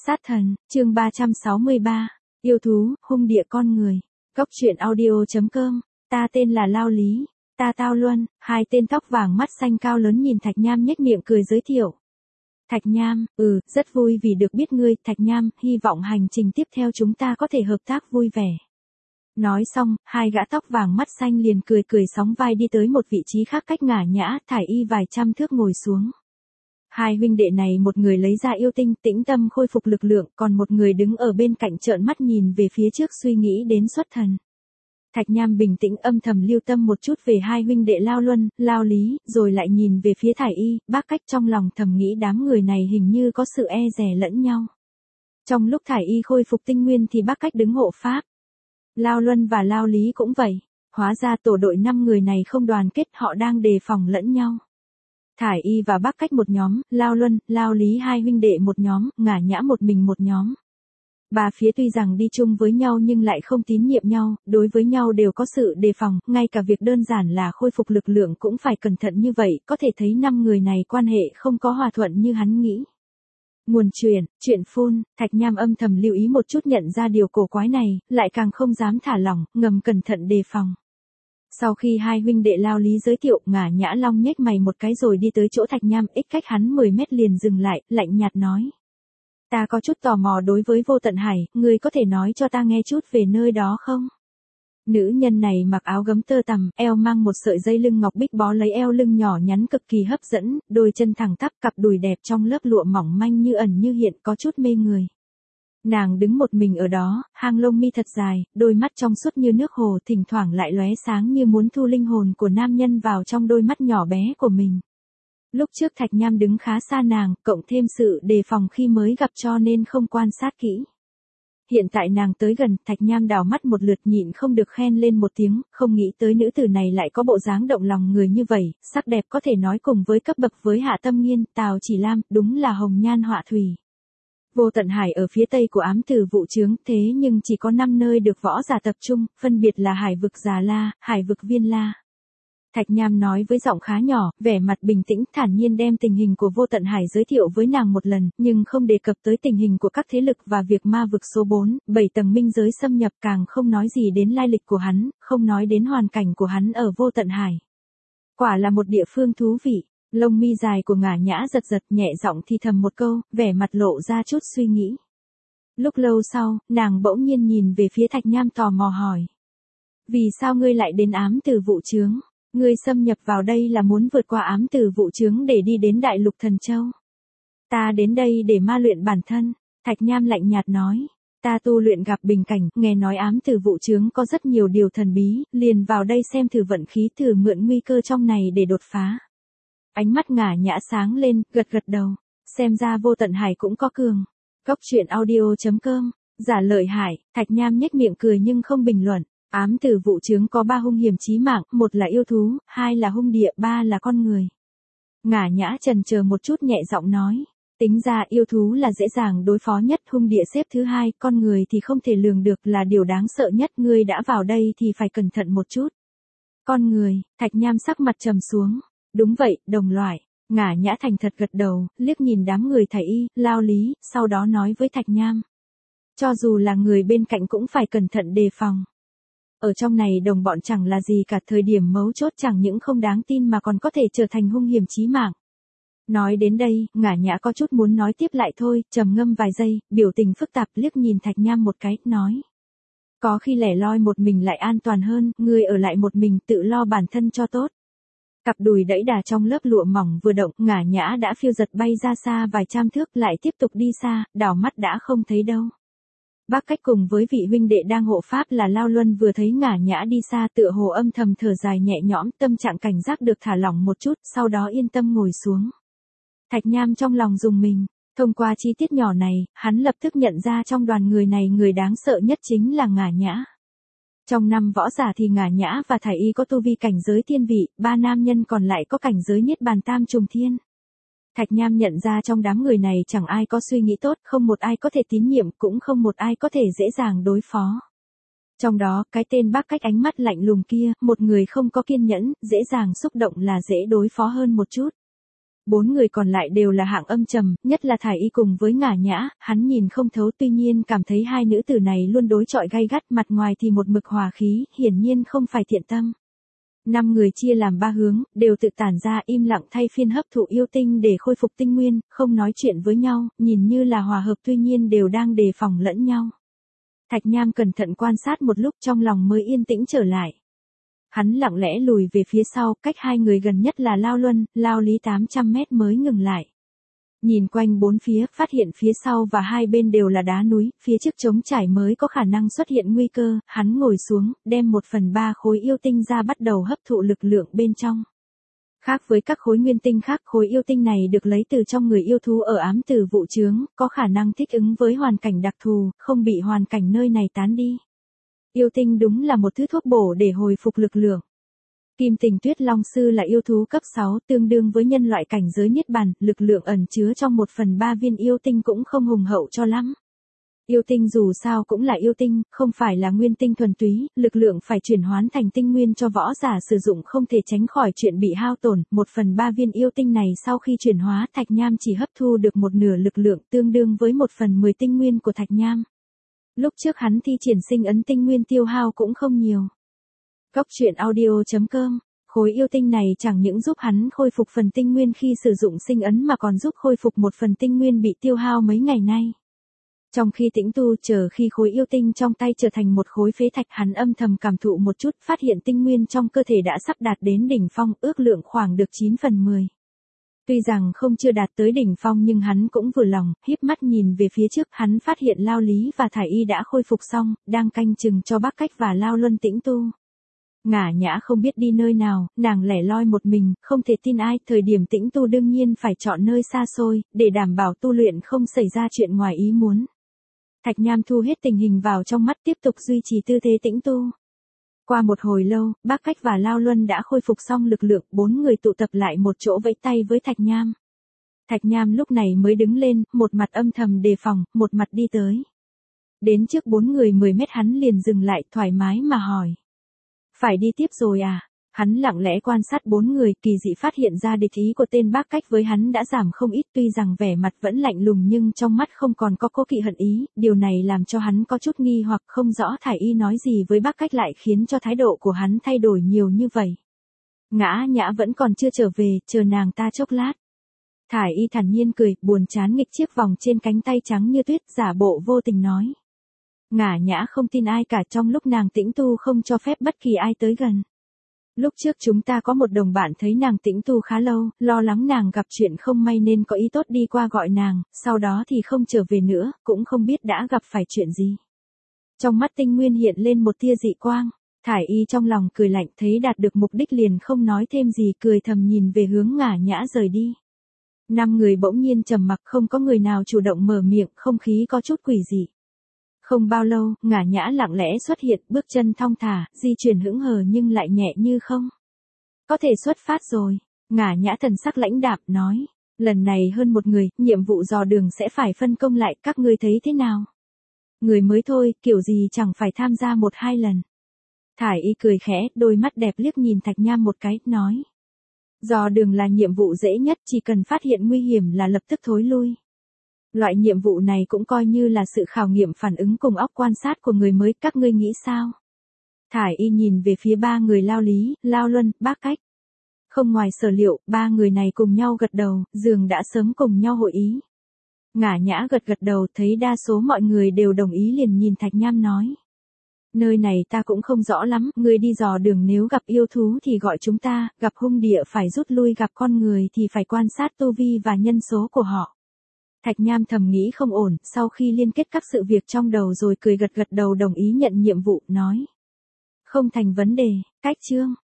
Sát thần, chương 363, yêu thú, hung địa con người. Góc truyện audio.com, ta tên là Lao Lý, ta Tao Luân, hai tên tóc vàng mắt xanh cao lớn nhìn Thạch Nham nhếch miệng cười giới thiệu. Thạch Nham, rất vui vì được biết ngươi, Thạch Nham, hy vọng hành trình tiếp theo chúng ta có thể hợp tác vui vẻ. Nói xong, hai gã tóc vàng mắt xanh liền cười cười sóng vai đi tới một vị trí khác cách Ngả Nhã, Thải Y vài trăm thước ngồi xuống. Hai huynh đệ này một người lấy ra yêu tinh tĩnh tâm khôi phục lực lượng, còn một người đứng ở bên cạnh trợn mắt nhìn về phía trước suy nghĩ đến xuất thần. Thạch Nham bình tĩnh âm thầm lưu tâm một chút về hai huynh đệ Lao Luân, Lao Lý, rồi lại nhìn về phía Thải Y, Bác Cách trong lòng thầm nghĩ đám người này hình như có sự e dè lẫn nhau. Trong lúc Thải Y khôi phục tinh nguyên thì Bác Cách đứng hộ pháp. Lao Luân và Lao Lý cũng vậy, hóa ra tổ đội 5 người này không đoàn kết, họ đang đề phòng lẫn nhau. Thải Y và Bác Cách một nhóm, Lao Luân, Lao Lý hai huynh đệ một nhóm, Ngả Nhã một mình một nhóm. Ba phía tuy rằng đi chung với nhau nhưng lại không tín nhiệm nhau, đối với nhau đều có sự đề phòng, ngay cả việc đơn giản là khôi phục lực lượng cũng phải cẩn thận như vậy, có thể thấy 5 người này quan hệ không có hòa thuận như hắn nghĩ. Nguồn chuyện phun, Thạch Nham âm thầm lưu ý một chút nhận ra điều cổ quái này, lại càng không dám thả lỏng, ngầm cẩn thận đề phòng. Sau khi hai huynh đệ Lao Lý giới thiệu, Ngả Nhã long nhếch mày một cái rồi đi tới chỗ Thạch Nham, ít cách hắn 10 mét liền dừng lại, lạnh nhạt nói. Ta có chút tò mò đối với Vô Tận Hải, ngươi có thể nói cho ta nghe chút về nơi đó không? Nữ nhân này mặc áo gấm tơ tằm, eo mang một sợi dây lưng ngọc bích bó lấy eo lưng nhỏ nhắn cực kỳ hấp dẫn, đôi chân thẳng tắp, cặp đùi đẹp trong lớp lụa mỏng manh như ẩn như hiện, có chút mê người. Nàng đứng một mình ở đó, hang lông mi thật dài, đôi mắt trong suốt như nước hồ, thỉnh thoảng lại lóe sáng như muốn thu linh hồn của nam nhân vào trong đôi mắt nhỏ bé của mình. Lúc trước Thạch Nham đứng khá xa nàng, cộng thêm sự đề phòng khi mới gặp cho nên không quan sát kỹ. Hiện tại nàng tới gần, Thạch Nham đảo mắt một lượt nhịn không được khen lên một tiếng, không nghĩ tới nữ tử này lại có bộ dáng động lòng người như vậy, sắc đẹp có thể nói cùng với cấp bậc với Hạ Tâm Nghiên, Tào Chỉ Lam, đúng là hồng nhan họa thủy. Vô Tận Hải ở phía tây của ám tử vụ chướng, thế nhưng chỉ có 5 nơi được võ giả tập trung, phân biệt là Hải vực Già La, Hải vực Viên La. Thạch Nham nói với giọng khá nhỏ, vẻ mặt bình tĩnh, thản nhiên đem tình hình của Vô Tận Hải giới thiệu với nàng một lần, nhưng không đề cập tới tình hình của các thế lực và việc ma vực số 4, 7 tầng minh giới xâm nhập, càng không nói gì đến lai lịch của hắn, không nói đến hoàn cảnh của hắn ở Vô Tận Hải. Quả là một địa phương thú vị. Lông mi dài của Ngả Nhã giật giật, nhẹ giọng thì thầm một câu, vẻ mặt lộ ra chút suy nghĩ. Lúc lâu sau, nàng bỗng nhiên nhìn về phía Thạch Nham tò mò hỏi. Vì sao ngươi lại đến ám tử vụ chướng? Ngươi xâm nhập vào đây là muốn vượt qua ám tử vụ chướng để đi đến Đại Lục Thần Châu. Ta đến đây để ma luyện bản thân, Thạch Nham lạnh nhạt nói. Ta tu luyện gặp bình cảnh, nghe nói ám tử vụ chướng có rất nhiều điều thần bí, liền vào đây xem thử vận khí, thử mượn nguy cơ trong này để đột phá. Ánh mắt Ngả Nhã sáng lên, gật đầu. Xem ra Vô Tận Hải cũng có cường. Góc truyện audio.com, giả lợi hại, Thạch Nham nhếch miệng cười nhưng không bình luận. Ám tử vụ chướng có 3 hung hiểm chí mạng, 1 là yêu thú, 2 là hung địa, 3 là con người. Ngả Nhã chần chờ một chút nhẹ giọng nói. Tính ra yêu thú là dễ dàng đối phó nhất, hung địa xếp thứ 2, con người thì không thể lường được, là điều đáng sợ nhất, ngươi đã vào đây thì phải cẩn thận một chút. Con người, Thạch Nham sắc mặt trầm xuống. Đúng vậy, đồng loại. Ngả Nhã thành thật gật đầu, liếc nhìn đám người Thải Y, Lao Lý, sau đó nói với Thạch Nham. Cho dù là người bên cạnh cũng phải cẩn thận đề phòng. Ở trong này đồng bọn chẳng là gì cả, thời điểm mấu chốt chẳng những không đáng tin mà còn có thể trở thành hung hiểm chí mạng. Nói đến đây, Ngả Nhã có chút muốn nói tiếp lại thôi, trầm ngâm vài giây, biểu tình phức tạp liếc nhìn Thạch Nham một cái, nói. Có khi lẻ loi một mình lại an toàn hơn, ngươi ở lại một mình tự lo bản thân cho tốt. Cặp đùi đẫy đà trong lớp lụa mỏng vừa động, Ngả Nhã đã phiêu giật bay ra xa vài trăm thước, lại tiếp tục đi xa, đảo mắt đã không thấy đâu. Bác Cách cùng với vị huynh đệ đang hộ pháp là Lao Luân vừa thấy Ngả Nhã đi xa tựa hồ âm thầm thở dài nhẹ nhõm, tâm trạng cảnh giác được thả lỏng một chút, sau đó yên tâm ngồi xuống. Thạch Nham trong lòng rùng mình, thông qua chi tiết nhỏ này, hắn lập tức nhận ra trong đoàn người này người đáng sợ nhất chính là Ngả Nhã. Trong 5 võ giả thì Ngả Nhã và Thải Y có tu vi cảnh giới thiên vị, 3 nam nhân còn lại có cảnh giới niết bàn tam trùng thiên. Thạch Nham nhận ra trong đám người này chẳng ai có suy nghĩ tốt, không một ai có thể tín nhiệm, cũng không một ai có thể dễ dàng đối phó. Trong đó, cái tên Bác Cách ánh mắt lạnh lùng kia, một người không có kiên nhẫn, dễ dàng xúc động là dễ đối phó hơn một chút. 4 người còn lại đều là hạng âm trầm, nhất là Thải Y cùng với Ngả Nhã, hắn nhìn không thấu, tuy nhiên cảm thấy hai nữ tử này luôn đối chọi gay gắt, mặt ngoài thì một mực hòa khí, hiển nhiên không phải thiện tâm. 5 người chia làm 3 hướng, đều tự tản ra im lặng thay phiên hấp thụ yêu tinh để khôi phục tinh nguyên, không nói chuyện với nhau, nhìn như là hòa hợp tuy nhiên đều đang đề phòng lẫn nhau. Thạch Nham cẩn thận quan sát một lúc trong lòng mới yên tĩnh trở lại. Hắn lặng lẽ lùi về phía sau, cách hai người gần nhất là Lao Luân, Lao Lý 800 mét mới ngừng lại. Nhìn quanh bốn phía, phát hiện phía sau và hai bên đều là đá núi, phía trước trống trải mới có khả năng xuất hiện nguy cơ, hắn ngồi xuống, đem 1/3 khối yêu tinh ra bắt đầu hấp thụ lực lượng bên trong. Khác với các khối nguyên tinh khác, khối yêu tinh này được lấy từ trong người yêu thú ở ám tử vụ chướng, có khả năng thích ứng với hoàn cảnh đặc thù, không bị hoàn cảnh nơi này tán đi. Yêu tinh đúng là một thứ thuốc bổ để hồi phục lực lượng. Kim Tình Tuyết Long Sư là yêu thú cấp 6, tương đương với nhân loại cảnh giới niết bàn, lực lượng ẩn chứa trong 1/3 viên yêu tinh cũng không hùng hậu cho lắm. Yêu tinh dù sao cũng là yêu tinh, không phải là nguyên tinh thuần túy, lực lượng phải chuyển hóa thành tinh nguyên cho võ giả sử dụng không thể tránh khỏi chuyện bị hao tổn. 1/3 viên yêu tinh này sau khi chuyển hóa, Thạch Nham chỉ hấp thu được một nửa lực lượng, tương đương với 1/10 tinh nguyên của Thạch Nham. Lúc trước hắn thi triển sinh ấn tinh nguyên tiêu hao cũng không nhiều. Cốc truyện audio.com, khối yêu tinh này chẳng những giúp hắn khôi phục phần tinh nguyên khi sử dụng sinh ấn mà còn giúp khôi phục một phần tinh nguyên bị tiêu hao mấy ngày nay. Trong khi tĩnh tu chờ khi khối yêu tinh trong tay trở thành một khối phế thạch, hắn âm thầm cảm thụ một chút, phát hiện tinh nguyên trong cơ thể đã sắp đạt đến đỉnh phong, ước lượng khoảng được 9/10. Tuy rằng không chưa đạt tới đỉnh phong nhưng hắn cũng vừa lòng, híp mắt nhìn về phía trước, hắn phát hiện Lao Lý và Thải Y đã khôi phục xong, đang canh chừng cho Bắc Cách và Lao Luân tĩnh tu. Ngả Nhã không biết đi nơi nào, nàng lẻ loi một mình, không thể tin ai, thời điểm tĩnh tu đương nhiên phải chọn nơi xa xôi, để đảm bảo tu luyện không xảy ra chuyện ngoài ý muốn. Thạch Nham thu hết tình hình vào trong mắt, tiếp tục duy trì tư thế tĩnh tu. Qua một hồi lâu, Bắc Cách và Lao Luân đã khôi phục xong lực lượng, 4 người tụ tập lại một chỗ vẫy tay với Thạch Nham. Thạch Nham lúc này mới đứng lên, một mặt âm thầm đề phòng, một mặt đi tới. Đến trước 4 người 10 mét hắn liền dừng lại, thoải mái mà hỏi. Phải đi tiếp rồi à? Hắn lặng lẽ quan sát 4 người, kỳ dị phát hiện ra địch ý của tên Bắc Cách với hắn đã giảm không ít, tuy rằng vẻ mặt vẫn lạnh lùng nhưng trong mắt không còn có cố kỵ hận ý, điều này làm cho hắn có chút nghi hoặc không rõ Thải Y nói gì với Bắc Cách lại khiến cho thái độ của hắn thay đổi nhiều như vậy. Ngã Nhã vẫn còn chưa trở về, chờ nàng ta chốc lát. Thải Y thản nhiên cười, buồn chán nghịch chiếc vòng trên cánh tay trắng như tuyết, giả bộ vô tình nói. Ngả Nhã không tin ai cả, trong lúc nàng tĩnh tu không cho phép bất kỳ ai tới gần. Lúc trước chúng ta có một đồng bạn thấy nàng tĩnh tu khá lâu, lo lắng nàng gặp chuyện không may nên có ý tốt đi qua gọi nàng, sau đó thì không trở về nữa, cũng không biết đã gặp phải chuyện gì. Trong mắt Tinh Nguyên hiện lên một tia dị quang, Thải Y trong lòng cười lạnh, thấy đạt được mục đích liền không nói thêm gì, cười thầm nhìn về hướng Ngả Nhã rời đi. 5 người bỗng nhiên trầm mặc, không có người nào chủ động mở miệng, không khí có chút quỷ dị. Không bao lâu, Ngả Nhã lặng lẽ xuất hiện, bước chân thong thả, di chuyển hững hờ nhưng lại nhẹ như không. Có thể xuất phát rồi. Ngả Nhã thần sắc lãnh đạm nói. Lần này hơn một người, nhiệm vụ dò đường sẽ phải phân công lại, các ngươi thấy thế nào? Người mới thôi, kiểu gì chẳng phải tham gia 1-2 lần. Thải Y cười khẽ, đôi mắt đẹp liếc nhìn Thạch Nham một cái, nói. Dò đường là nhiệm vụ dễ nhất, chỉ cần phát hiện nguy hiểm là lập tức thối lui. Loại nhiệm vụ này cũng coi như là sự khảo nghiệm phản ứng cùng óc quan sát của người mới, các ngươi nghĩ sao? Thải Y nhìn về phía 3 người Lao Lý, Lao Luân, Bắc Cách. Không ngoài sở liệu, 3 người này cùng nhau gật đầu, dường đã sớm cùng nhau hội ý. Ngả Nhã gật đầu, thấy đa số mọi người đều đồng ý liền nhìn Thạch Nham nói. Nơi này ta cũng không rõ lắm, ngươi đi dò đường nếu gặp yêu thú thì gọi chúng ta, gặp hung địa phải rút lui, gặp con người thì phải quan sát tu vi và nhân số của họ. Thạch Nham thầm nghĩ không ổn, sau khi liên kết các sự việc trong đầu rồi cười gật đầu đồng ý nhận nhiệm vụ, nói. Không thành vấn đề, cách chương.